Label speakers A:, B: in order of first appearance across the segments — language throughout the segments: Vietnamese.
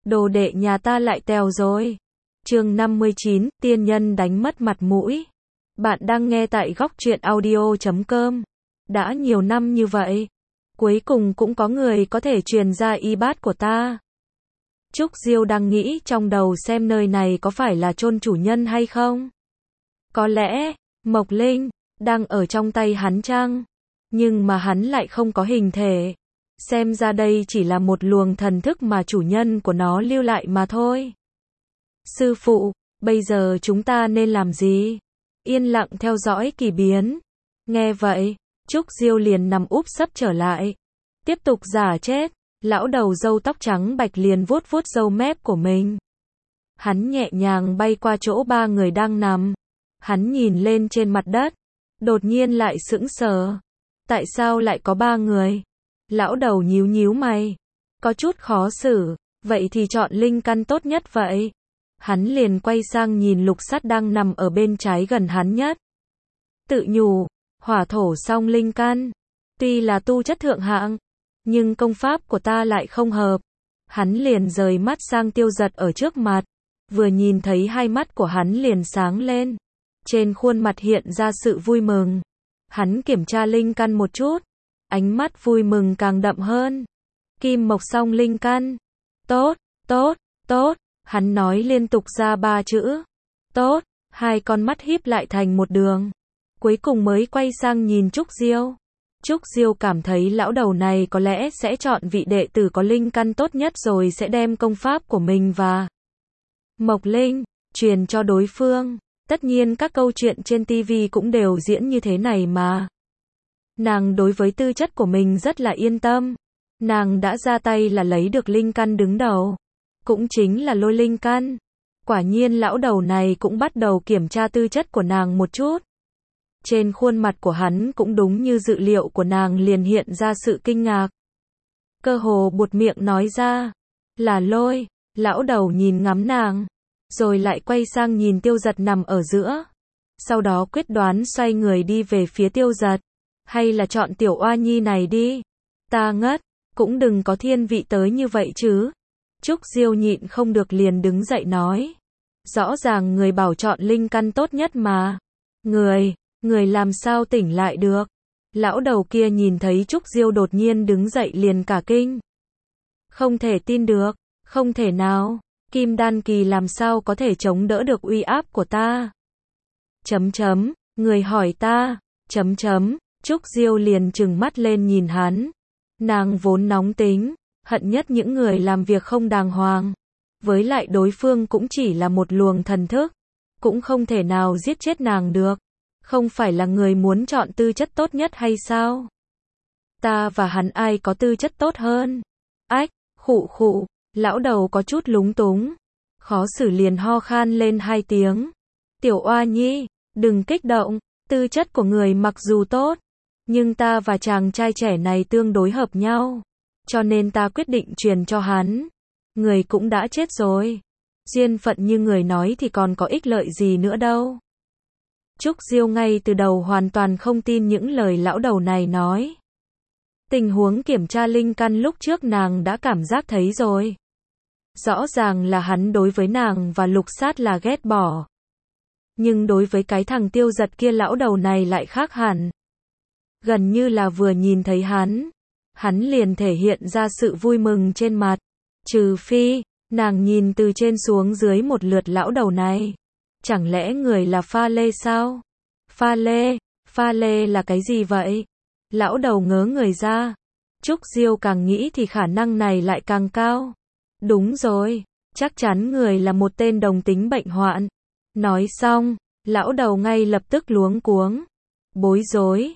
A: Đồ đệ nhà ta lại tèo rồi. Chương 59, tiên nhân đánh mất mặt mũi. Bạn đang nghe tại góc truyện audio.com. Đã nhiều năm như vậy, cuối cùng cũng có người có thể truyền ra y bát của ta. Trúc Diêu đang nghĩ trong đầu xem nơi này có phải là chôn chủ nhân hay không. Có lẽ, Mộc Linh đang ở trong tay hắn chăng? Nhưng mà hắn lại không có hình thể. Xem ra đây chỉ là một luồng thần thức mà chủ nhân của nó lưu lại mà thôi. Sư phụ, bây giờ chúng ta nên làm gì? Yên lặng theo dõi kỳ biến. Nghe vậy, Trúc Diêu liền nằm úp sấp trở lại. Tiếp tục giả chết. Lão đầu râu tóc trắng bạch liền vuốt vuốt râu mép của mình. Hắn nhẹ nhàng bay qua chỗ ba người đang nằm. Hắn nhìn lên trên mặt đất. Đột nhiên lại sững sờ. Tại sao lại có ba người? Lão đầu nhíu nhíu mày. Có chút khó xử. Vậy thì chọn linh căn tốt nhất vậy. Hắn liền quay sang nhìn Lục Sắt đang nằm ở bên trái gần hắn nhất. Tự nhủ, hỏa thổ song linh căn. Tuy là tu chất thượng hạng, nhưng công pháp của ta lại không hợp. Hắn liền rời mắt sang Tiêu Giật ở trước mặt. Vừa nhìn thấy hai mắt của hắn liền sáng lên. Trên khuôn mặt hiện ra sự vui mừng. Hắn kiểm tra linh căn một chút. Ánh mắt vui mừng càng đậm hơn. Kim mộc song linh căn. Tốt, tốt, tốt. Hắn nói liên tục ra ba chữ. Tốt. Hai con mắt híp lại thành một đường. Cuối cùng mới quay sang nhìn Trúc Diêu. Trúc Diêu cảm thấy lão đầu này có lẽ sẽ chọn vị đệ tử có linh căn tốt nhất rồi sẽ đem công pháp của mình và Mộc Linh truyền cho đối phương. Tất nhiên các câu chuyện trên TV cũng đều diễn như thế này mà. Nàng đối với tư chất của mình rất là yên tâm. Nàng đã ra tay là lấy được linh căn đứng đầu. Cũng chính là lôi linh căn. Quả nhiên lão đầu này cũng bắt đầu kiểm tra tư chất của nàng một chút. Trên khuôn mặt của hắn cũng đúng như dự liệu của nàng liền hiện ra sự kinh ngạc. Cơ hồ buột miệng nói ra. Là lôi. Lão đầu nhìn ngắm nàng. Rồi lại quay sang nhìn Tiêu Giật nằm ở giữa. Sau đó quyết đoán xoay người đi về phía Tiêu Giật. Hay là chọn tiểu oa nhi này đi. Ta ngất. Cũng đừng có thiên vị tới như vậy chứ. Trúc Diêu nhịn không được liền đứng dậy nói. Rõ ràng người bảo chọn linh căn tốt nhất mà. Người làm sao tỉnh lại được. Lão đầu kia nhìn thấy Trúc Diêu đột nhiên đứng dậy liền cả kinh. Không thể tin được. Không thể nào. Kim đan kỳ làm sao có thể chống đỡ được uy áp của ta. Người hỏi ta. Trúc Diêu liền trừng mắt lên nhìn hắn. Nàng vốn nóng tính. Hận nhất những người làm việc không đàng hoàng. Với lại đối phương cũng chỉ là một luồng thần thức. Cũng không thể nào giết chết nàng được. Không phải là người muốn chọn tư chất tốt nhất hay sao? Ta và hắn ai có tư chất tốt hơn? Ách, khụ, lão đầu có chút lúng túng. Khó xử liền ho khan lên hai tiếng. Tiểu oa nhi, đừng kích động. Tư chất của người mặc dù tốt. Nhưng ta và chàng trai trẻ này tương đối hợp nhau. Cho nên ta quyết định truyền cho hắn. Người cũng đã chết rồi. Duyên phận như người nói thì còn có ích lợi gì nữa đâu. Trúc Diêu ngay từ đầu hoàn toàn không tin những lời lão đầu này nói. Tình huống kiểm tra linh căn lúc trước nàng đã cảm giác thấy rồi. Rõ ràng là hắn đối với nàng và Lục Sát là ghét bỏ. Nhưng đối với cái thằng Tiêu Giật kia lão đầu này lại khác hẳn. Gần như là vừa nhìn thấy hắn liền thể hiện ra sự vui mừng trên mặt. Trừ phi, nàng nhìn từ trên xuống dưới một lượt lão đầu này. Chẳng lẽ người là pha lê sao? Pha lê là cái gì vậy? Lão đầu ngớ người ra. Trúc Diêu càng nghĩ thì khả năng này lại càng cao. Đúng rồi, chắc chắn người là một tên đồng tính bệnh hoạn. Nói xong, lão đầu ngay lập tức luống cuống. Bối rối,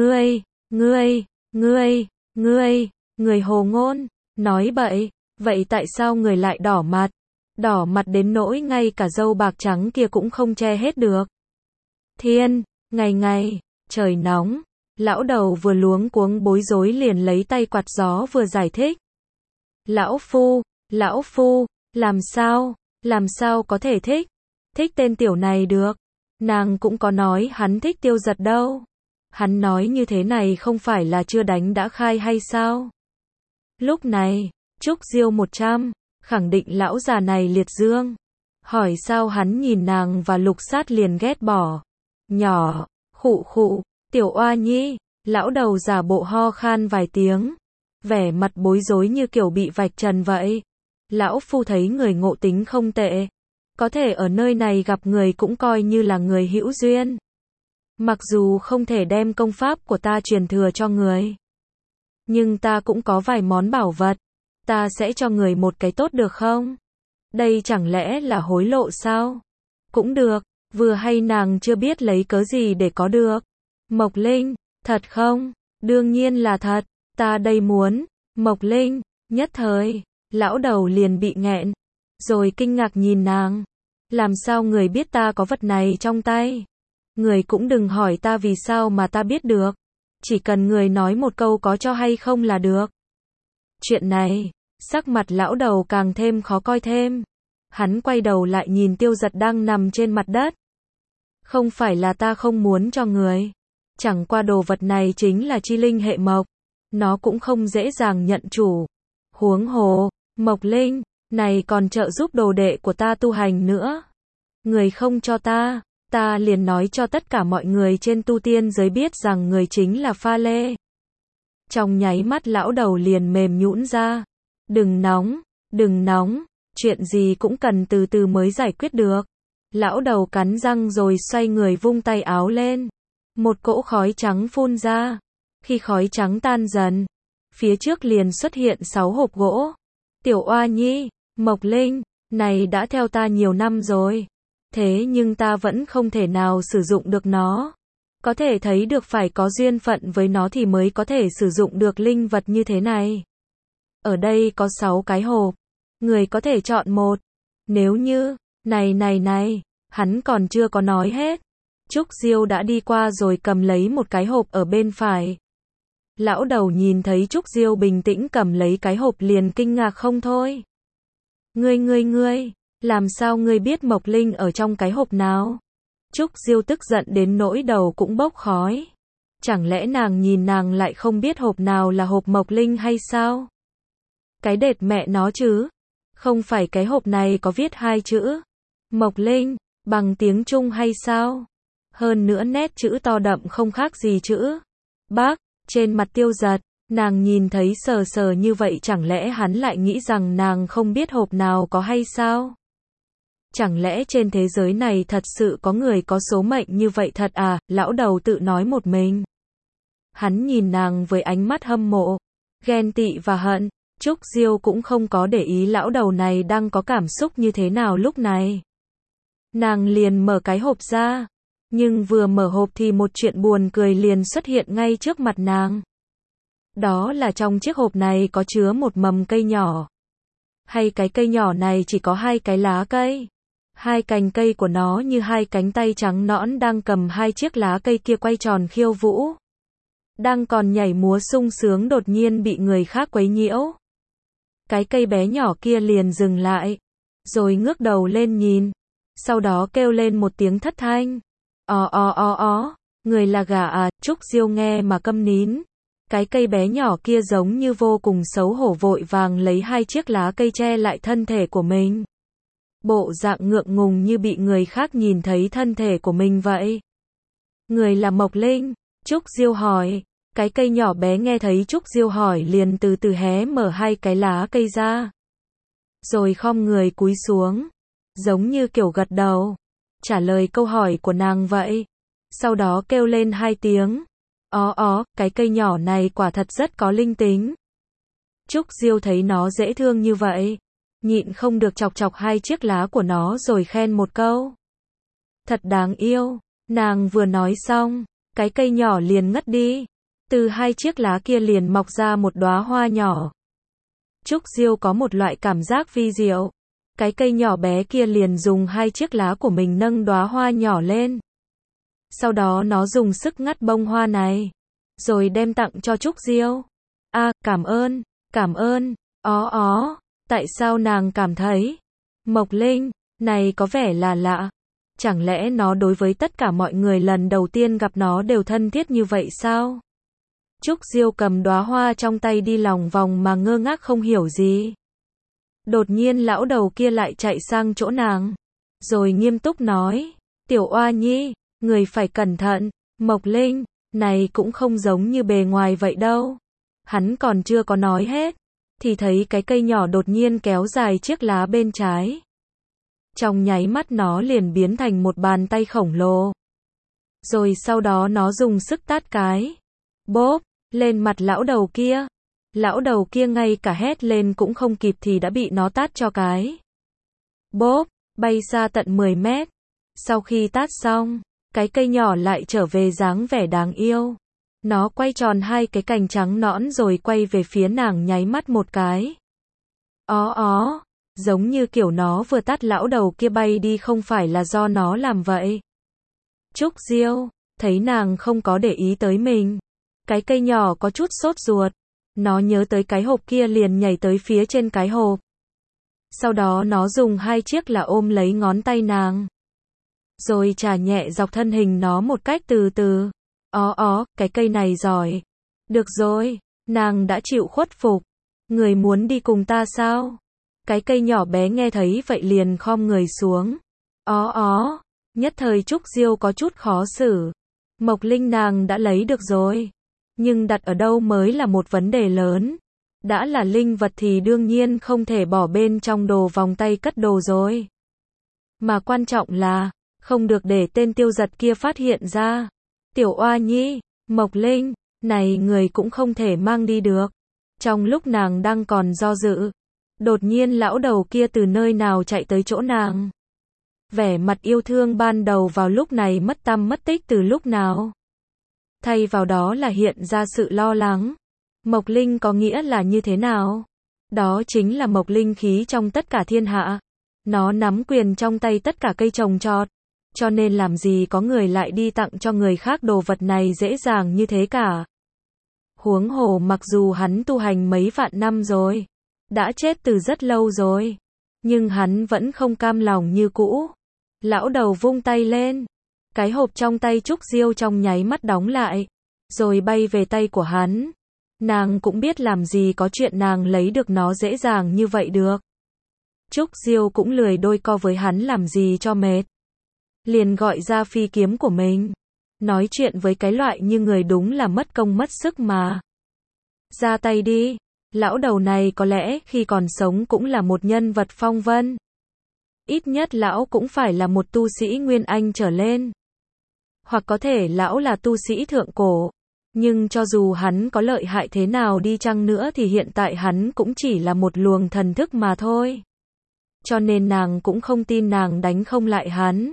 A: người hồ ngôn, nói bậy, vậy tại sao người lại đỏ mặt? Đỏ mặt đến nỗi ngay cả râu bạc trắng kia cũng không che hết được. Thiên, ngày, trời nóng. Lão đầu vừa luống cuống bối rối liền lấy tay quạt gió vừa giải thích. Lão phu, làm sao có thể thích tên tiểu này được. Nàng cũng có nói hắn thích Tiêu Giật đâu. Hắn nói như thế này không phải là chưa đánh đã khai hay sao? Lúc này, Trúc Diêu 100, khẳng định lão già này liệt dương. Hỏi sao hắn nhìn nàng và Lục Sát liền ghét bỏ. Nhỏ, khụ khụ, tiểu oa nhi, lão đầu giả bộ ho khan vài tiếng. Vẻ mặt bối rối như kiểu bị vạch trần vậy. Lão phu thấy người ngộ tính không tệ. Có thể ở nơi này gặp người cũng coi như là người hữu duyên. Mặc dù không thể đem công pháp của ta truyền thừa cho người. Nhưng ta cũng có vài món bảo vật. Ta sẽ cho người một cái tốt được không? Đây chẳng lẽ là hối lộ sao? Cũng được, vừa hay nàng chưa biết lấy cớ gì để có được. Mộc Linh, thật không? Đương nhiên là thật, ta đây muốn. Mộc Linh, nhất thời, lão đầu liền bị nghẹn. Rồi kinh ngạc nhìn nàng. Làm sao người biết ta có vật này trong tay? Người cũng đừng hỏi ta vì sao mà ta biết được. Chỉ cần người nói một câu có cho hay không là được. Chuyện này, sắc mặt lão đầu càng thêm khó coi thêm. Hắn quay đầu lại nhìn Tiêu Giật đang nằm trên mặt đất. Không phải là ta không muốn cho người. Chẳng qua đồ vật này chính là chi linh hệ mộc. Nó cũng không dễ dàng nhận chủ. Huống hồ, Mộc Linh, này còn trợ giúp đồ đệ của ta tu hành nữa. Người không cho ta, ta liền nói cho tất cả mọi người trên tu tiên giới biết rằng người chính là Pha Lê. Trong nháy mắt lão đầu liền mềm nhũn ra. Đừng nóng, chuyện gì cũng cần từ từ mới giải quyết được. Lão đầu cắn răng rồi xoay người vung tay áo lên. Một cỗ khói trắng phun ra. Khi khói trắng tan dần, phía trước liền xuất hiện 6 hộp gỗ. Tiểu oa nhi, Mộc Linh, này đã theo ta nhiều năm rồi. Thế nhưng ta vẫn không thể nào sử dụng được nó. Có thể thấy được phải có duyên phận với nó thì mới có thể sử dụng được linh vật như thế này. Ở đây có 6 cái hộp. Người có thể chọn một. Nếu như, này, hắn còn chưa có nói hết. Trúc Diêu đã đi qua rồi cầm lấy một cái hộp ở bên phải. Lão đầu nhìn thấy Trúc Diêu bình tĩnh cầm lấy cái hộp liền kinh ngạc không thôi. Ngươi, làm sao ngươi biết Mộc Linh ở trong cái hộp nào? Trúc Diêu tức giận đến nỗi đầu cũng bốc khói. Chẳng lẽ nàng nhìn nàng lại không biết hộp nào là hộp Mộc Linh hay sao? Cái đệt mẹ nó chứ. Không phải cái hộp này có viết 2 chữ Mộc Linh bằng tiếng Trung hay sao? Hơn nữa nét chữ to đậm không khác gì chữ Bác. Trên mặt Tiêu Giật, nàng nhìn thấy sờ sờ như vậy chẳng lẽ hắn lại nghĩ rằng nàng không biết hộp nào có hay sao? Chẳng lẽ trên thế giới này thật sự có người có số mệnh như vậy thật à? Lão đầu tự nói một mình. Hắn nhìn nàng với ánh mắt hâm mộ, ghen tị và hận. Trúc Diêu cũng không có để ý lão đầu này đang có cảm xúc như thế nào lúc này. Nàng liền mở cái hộp ra. Nhưng vừa mở hộp thì một chuyện buồn cười liền xuất hiện ngay trước mặt nàng. Đó là trong chiếc hộp này có chứa một mầm cây nhỏ. Hay cái cây nhỏ này chỉ có 2 cái lá cây. 2 cành cây của nó như 2 cánh tay trắng nõn đang cầm 2 chiếc lá cây kia quay tròn khiêu vũ. Đang còn nhảy múa sung sướng đột nhiên bị người khác quấy nhiễu. Cái cây bé nhỏ kia liền dừng lại. Rồi ngước đầu lên nhìn. Sau đó kêu lên một tiếng thất thanh. Người là gà à? Trúc Diêu nghe mà câm nín. Cái cây bé nhỏ kia giống như vô cùng xấu hổ vội vàng lấy 2 chiếc lá cây che lại thân thể của mình. Bộ dạng ngượng ngùng như bị người khác nhìn thấy thân thể của mình vậy. Người là Mộc Linh? Trúc Diêu hỏi. Cái cây nhỏ bé nghe thấy Trúc Diêu hỏi liền từ từ hé mở 2 cái lá cây ra. Rồi khom người cúi xuống. Giống như kiểu gật đầu. Trả lời câu hỏi của nàng vậy. Sau đó kêu lên 2 tiếng. Cái cây nhỏ này quả thật rất có linh tính. Trúc Diêu thấy nó dễ thương như vậy. Nhịn không được chọc chọc 2 chiếc lá của nó rồi khen một câu. Thật đáng yêu. Nàng vừa nói xong, cái cây nhỏ liền ngất đi. Từ 2 chiếc lá kia liền mọc ra một đóa hoa nhỏ. Trúc Diêu có một loại cảm giác vi diệu. Cái cây nhỏ bé kia liền dùng 2 chiếc lá của mình nâng đóa hoa nhỏ lên. Sau đó nó dùng sức ngắt bông hoa này. Rồi đem tặng cho Trúc Diêu. Cảm ơn. Tại sao nàng cảm thấy? Mộc Linh, này có vẻ là lạ. Chẳng lẽ nó đối với tất cả mọi người lần đầu tiên gặp nó đều thân thiết như vậy sao? Trúc Diêu cầm đóa hoa trong tay đi lòng vòng mà ngơ ngác không hiểu gì. Đột nhiên lão đầu kia lại chạy sang chỗ nàng, rồi nghiêm túc nói, Tiểu Oa Nhi, người phải cẩn thận, Mộc Linh, này cũng không giống như bề ngoài vậy đâu. Hắn còn chưa có nói hết, thì thấy cái cây nhỏ đột nhiên kéo dài chiếc lá bên trái. Trong nháy mắt nó liền biến thành một bàn tay khổng lồ. Rồi sau đó nó dùng sức tát cái, bốp, lên mặt lão đầu kia. Lão đầu kia ngay cả hét lên cũng không kịp thì đã bị nó tát cho cái, bốp, bay xa tận 10 mét. Sau khi tát xong, cái cây nhỏ lại trở về dáng vẻ đáng yêu. Nó quay tròn hai cái cành trắng nõn rồi quay về phía nàng nháy mắt một cái. Ó, giống như kiểu nó vừa tát lão đầu kia bay đi không phải là do nó làm vậy. Trúc Diêu, thấy nàng không có để ý tới mình. Cái cây nhỏ có chút sốt ruột. Nó nhớ tới cái hộp kia liền nhảy tới phía trên cái hộp. Sau đó nó dùng hai chiếc là ôm lấy ngón tay nàng. Rồi chà nhẹ dọc thân hình nó một cách từ từ. Cái cây này giỏi. Được rồi, nàng đã chịu khuất phục. Người muốn đi cùng ta sao? Cái cây nhỏ bé nghe thấy vậy liền khom người xuống. Nhất thời Trúc Diêu có chút khó xử. Mộc Linh nàng đã lấy được rồi. Nhưng đặt ở đâu mới là một vấn đề lớn. Đã là linh vật thì đương nhiên không thể bỏ bên trong đồ vòng tay cất đồ rồi. Mà quan trọng là, không được để tên tiêu giật kia phát hiện ra. Tiểu Oa Nhi, Mộc Linh, này người cũng không thể mang đi được. Trong lúc nàng đang còn do dự, đột nhiên lão đầu kia từ nơi nào chạy tới chỗ nàng. Vẻ mặt yêu thương ban đầu vào lúc này mất tăm mất tích từ lúc nào. Thay vào đó là hiện ra sự lo lắng. Mộc Linh có nghĩa là như thế nào? Đó chính là mộc linh khí trong tất cả thiên hạ. Nó nắm quyền trong tay tất cả cây trồng trọt. Cho nên làm gì có người lại đi tặng cho người khác đồ vật này dễ dàng như thế cả. Huống hồ mặc dù hắn tu hành mấy vạn năm rồi, đã chết từ rất lâu rồi, nhưng hắn vẫn không cam lòng như cũ. Lão đầu vung tay lên, cái hộp trong tay Trúc Diêu trong nháy mắt đóng lại, rồi bay về tay của hắn. Nàng cũng biết làm gì có chuyện nàng lấy được nó dễ dàng như vậy được. Trúc Diêu cũng lười đôi co với hắn làm gì cho mệt. Liền gọi ra phi kiếm của mình. Nói chuyện với cái loại như người đúng là mất công mất sức mà. Ra tay đi. Lão đầu này có lẽ khi còn sống cũng là một nhân vật phong vân. Ít nhất lão cũng phải là một tu sĩ Nguyên Anh trở lên. Hoặc có thể lão là tu sĩ thượng cổ. Nhưng cho dù hắn có lợi hại thế nào đi chăng nữa thì hiện tại hắn cũng chỉ là một luồng thần thức mà thôi. Cho nên nàng cũng không tin nàng đánh không lại hắn.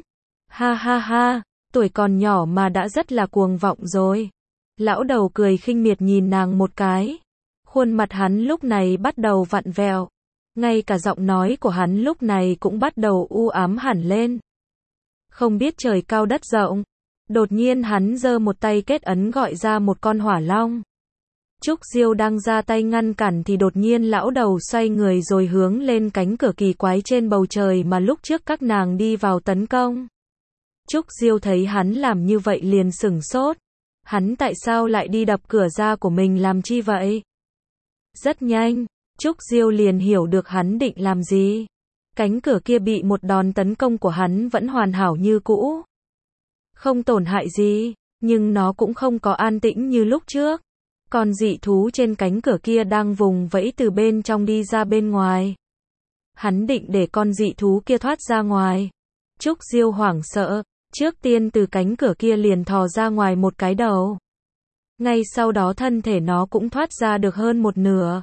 A: Ha, tuổi còn nhỏ mà đã rất là cuồng vọng rồi. Lão đầu cười khinh miệt nhìn nàng một cái. Khuôn mặt hắn lúc này bắt đầu vặn vẹo. Ngay cả giọng nói của hắn lúc này cũng bắt đầu u ám hẳn lên. Không biết trời cao đất rộng. Đột nhiên hắn giơ một tay kết ấn gọi ra một con hỏa long. Trúc Diêu đang ra tay ngăn cản thì đột nhiên lão đầu xoay người rồi hướng lên cánh cửa kỳ quái trên bầu trời mà lúc trước các nàng đi vào tấn công. Trúc Diêu thấy hắn làm như vậy liền sửng sốt. Hắn tại sao lại đi đập cửa ra của mình làm chi vậy? Rất nhanh, Trúc Diêu liền hiểu được hắn định làm gì. Cánh cửa kia bị một đòn tấn công của hắn vẫn hoàn hảo như cũ. Không tổn hại gì, nhưng nó cũng không có an tĩnh như lúc trước. Con dị thú trên cánh cửa kia đang vùng vẫy từ bên trong đi ra bên ngoài. Hắn định để con dị thú kia thoát ra ngoài. Trúc Diêu hoảng sợ, trước tiên từ cánh cửa kia liền thò ra ngoài một cái đầu. Ngay sau đó thân thể nó cũng thoát ra được hơn một nửa.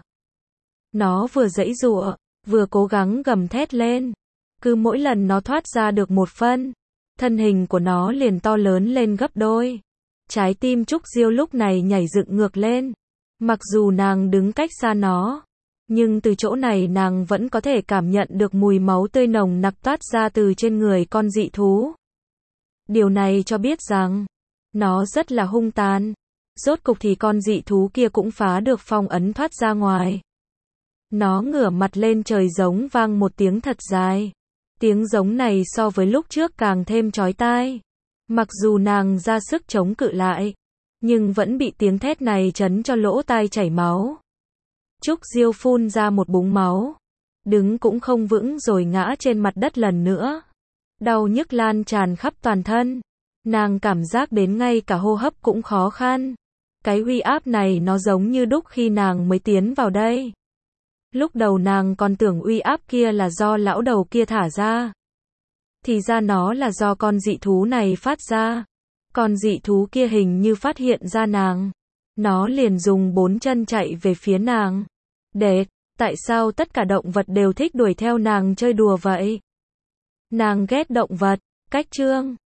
A: Nó vừa giãy giụa, vừa cố gắng gầm thét lên. Cứ mỗi lần nó thoát ra được một phân, thân hình của nó liền to lớn lên gấp đôi. Trái tim Trúc Diêu lúc này nhảy dựng ngược lên. Mặc dù nàng đứng cách xa nó, nhưng từ chỗ này nàng vẫn có thể cảm nhận được mùi máu tươi nồng nặc toát ra từ trên người con dị thú. Điều này cho biết rằng, nó rất là hung tàn. Rốt cục thì con dị thú kia cũng phá được phong ấn thoát ra ngoài. Nó ngửa mặt lên trời giống vang một tiếng thật dài. Tiếng giống này so với lúc trước càng thêm chói tai. Mặc dù nàng ra sức chống cự lại, nhưng vẫn bị tiếng thét này chấn cho lỗ tai chảy máu. Trúc Diêu phun ra một búng máu. đứng cũng không vững rồi ngã trên mặt đất lần nữa. Đau nhức lan tràn khắp toàn thân. Nàng cảm giác đến ngay cả hô hấp cũng khó khăn. Cái uy áp này nó giống như đúc khi nàng mới tiến vào đây. Lúc đầu nàng còn tưởng uy áp kia là do lão đầu kia thả ra. Thì ra nó là do con dị thú này phát ra. Con dị thú kia hình như phát hiện ra nàng. Nó liền dùng 4 chân chạy về phía nàng. Tại sao tất cả động vật đều thích đuổi theo nàng chơi đùa vậy? Nàng ghét động vật. Cách chương